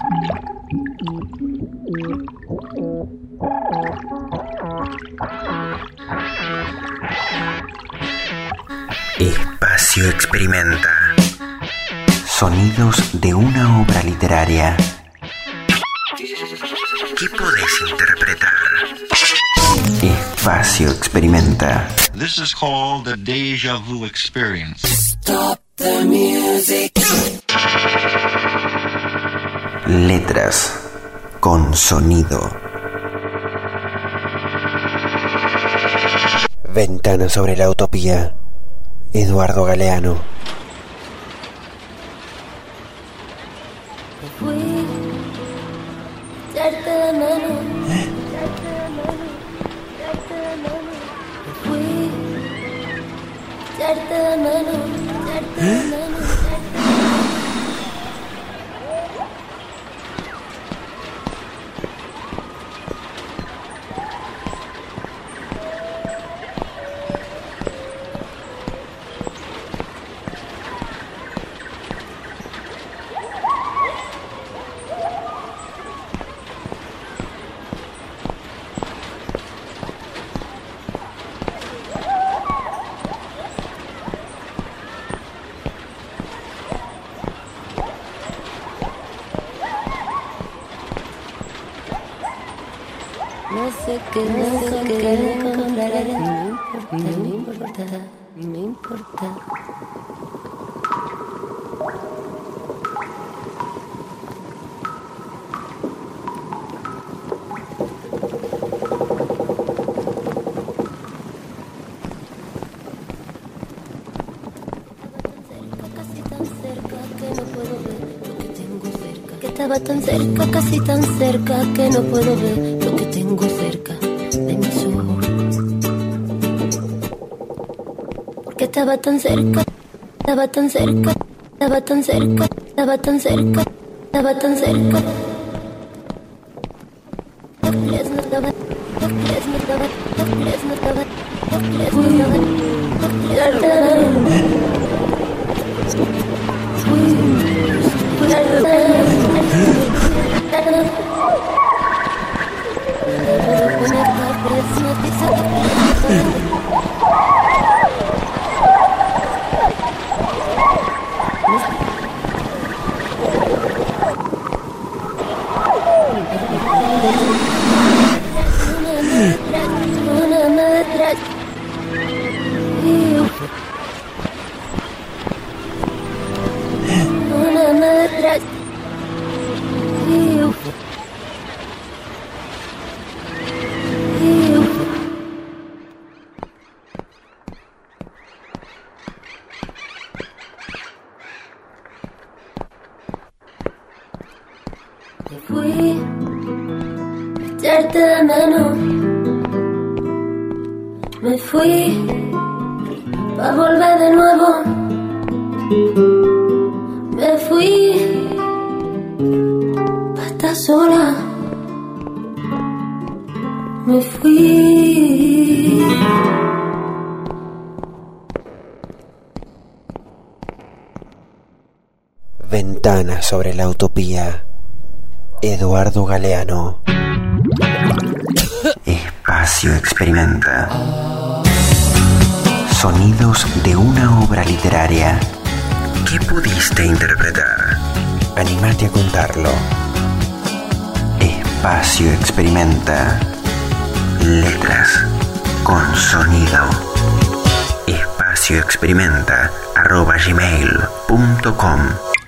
Espacio Experimenta. Sonidos de una obra literaria. ¿Qué podés interpretar? Espacio Experimenta. This is called the Deja Vu Experience. Stop the music. Letras con sonido. Ventana sobre la utopía. Eduardo Galeano. No sé qué encontraré, no me importa. Estaba tan cerca, casi tan cerca, que no puedo ver lo que tengo cerca de mis ojos. Porque estaba tan cerca, estaba tan cerca, estaba tan cerca, estaba tan cerca, estaba tan cerca. Fui echarte de menos. Me fui pa' volver de nuevo. Me fui pa' estar sola. Me fui. Ventana sobre la utopía. Eduardo Galeano. Espacio Experimenta. Sonidos de una obra literaria. ¿Qué pudiste interpretar? Anímate a contarlo. Espacio Experimenta. Letras con sonido. espacioexperimenta@gmail.com